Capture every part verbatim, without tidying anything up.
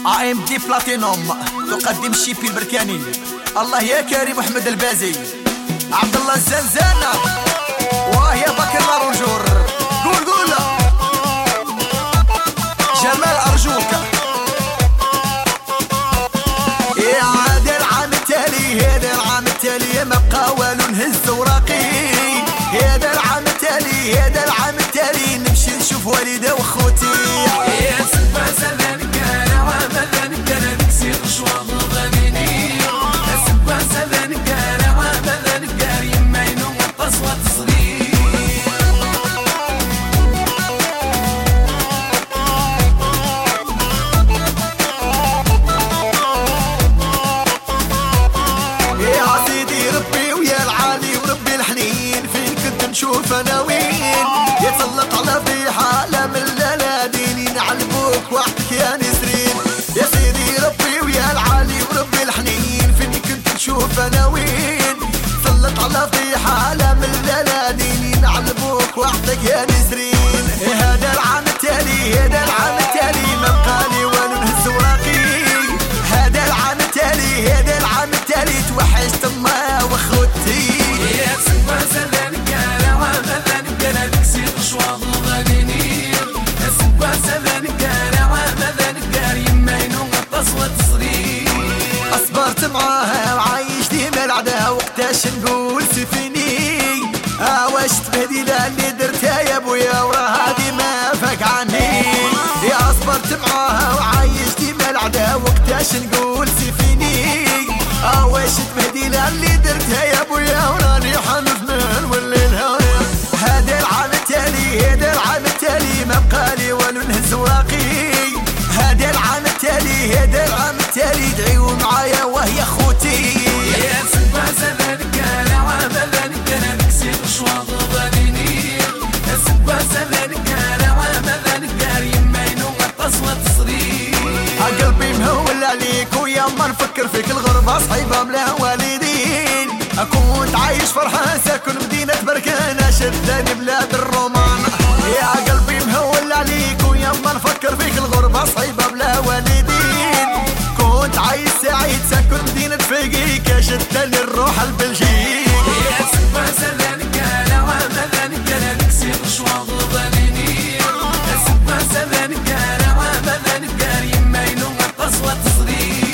ا ام دي بلاتينوم تقدم الشيبي البركاني. الله يا كريم محمد البازي، عبد الله الزنزانة، وهي بكر لارونجور. قول قول جمال أرجوك. يا عاد العام التالي، هذا العام التالي ما بقى والو نهز وراقي. هذا العام التالي، هذا العام التالي نمشي نشوف والدي وخوتي. يا سبا سلانك انا وعملانك انا نكسر شواط الغنيني. يا سبا سلانك انا وعملانك يما ينوم القصوى تصغير. يا سيدي ربي ويا العالي وربي الحنين، فين كنت نشوف انا وين؟ يتسلط على فضيحة لا من لا ديني نعلبوك وحدك يا نسرين. يا سيدي ربي ويا العالي وربي الحنين، فين كنت نشوف انا وين؟ تسلط على فضيحة لا من لا ديني نعلبوك وحدك يا نسرين. هذا العام التالي، هذا العام التالي ما بقالي والو نهز وراقي. هذا العام التالي، هذا العام التالي توحشت ما وخوتي. يا سبا سلانك انا وعملانك انا نكسر شواط الغنيني. يا سبا سلانك انا وعملانك يما ينوم القصوى تصغير. اصبرت معاها وعايش ديما العدا، وقتاش نقول سفيني. اه واش تبهديله اللي درتها يا بويا وراها ديما فاك عني. يا اصبرت معاها وعايش ديما العدا، وقتاش نقول سفيني. اه واش تبهديله اللي درتها يا بويا وراني حنف من والليل هايا. هذا العام التالي، هذا العام التالي ما بقالي والو نهز وراقي. هذا العام التالي، هذا العام التالي دعيو معايا وهي خوتي. يا سبا سلانك انا وعملانك انا نكسر شواط الغنيني. يا سبا سلانك انا وعملانك يما ينوم القصوى تصغير. قلبي مهول عليك ويا ما نفكر فيك الغربة صحيبة بلا والدين. كنت عايش فرحان ساكن مدينة بركانة شداني بلاد الرومان. يا قلبي مهول عليك ويا ما نفكر فيك الغربة صحيبة بلا والدين. كنت عايش سعيد ساكن مدينة فيقيك شداني الروح البلجيك. يا سبا سلانك انا وعملانك انا نكسر شواط الغنيني. يا سبا سلانك انا وعملانك يما ينوم القصوى تصغير.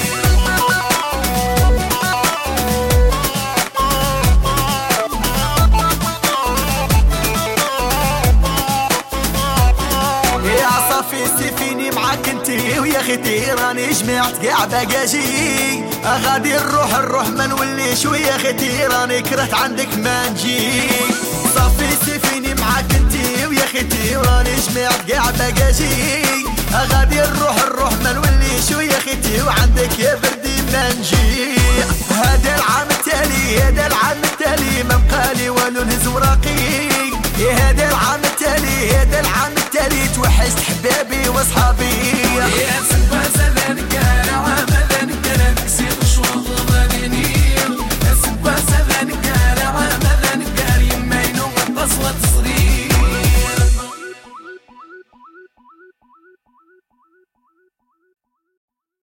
يا صافي سيفيني معاك انتي ويا خيتي راني جمعت قاع باقاجي. غادي نروح نروح ما نوليش ويا خيتي راني كرهت عندك ما نجي. صافي سيفيني معاك انتي ويا خيتي راني جمعت قاع باقاجي. غادي نروح نروح ما نوليش ويا خيتي وعندك يا بردي ما نجي. هذا العام التالي، هذا العام التالي ما بقالي والو نهز وراقي. هذا العام التالي، هذا العام التالي توحشت حبابي واصحابي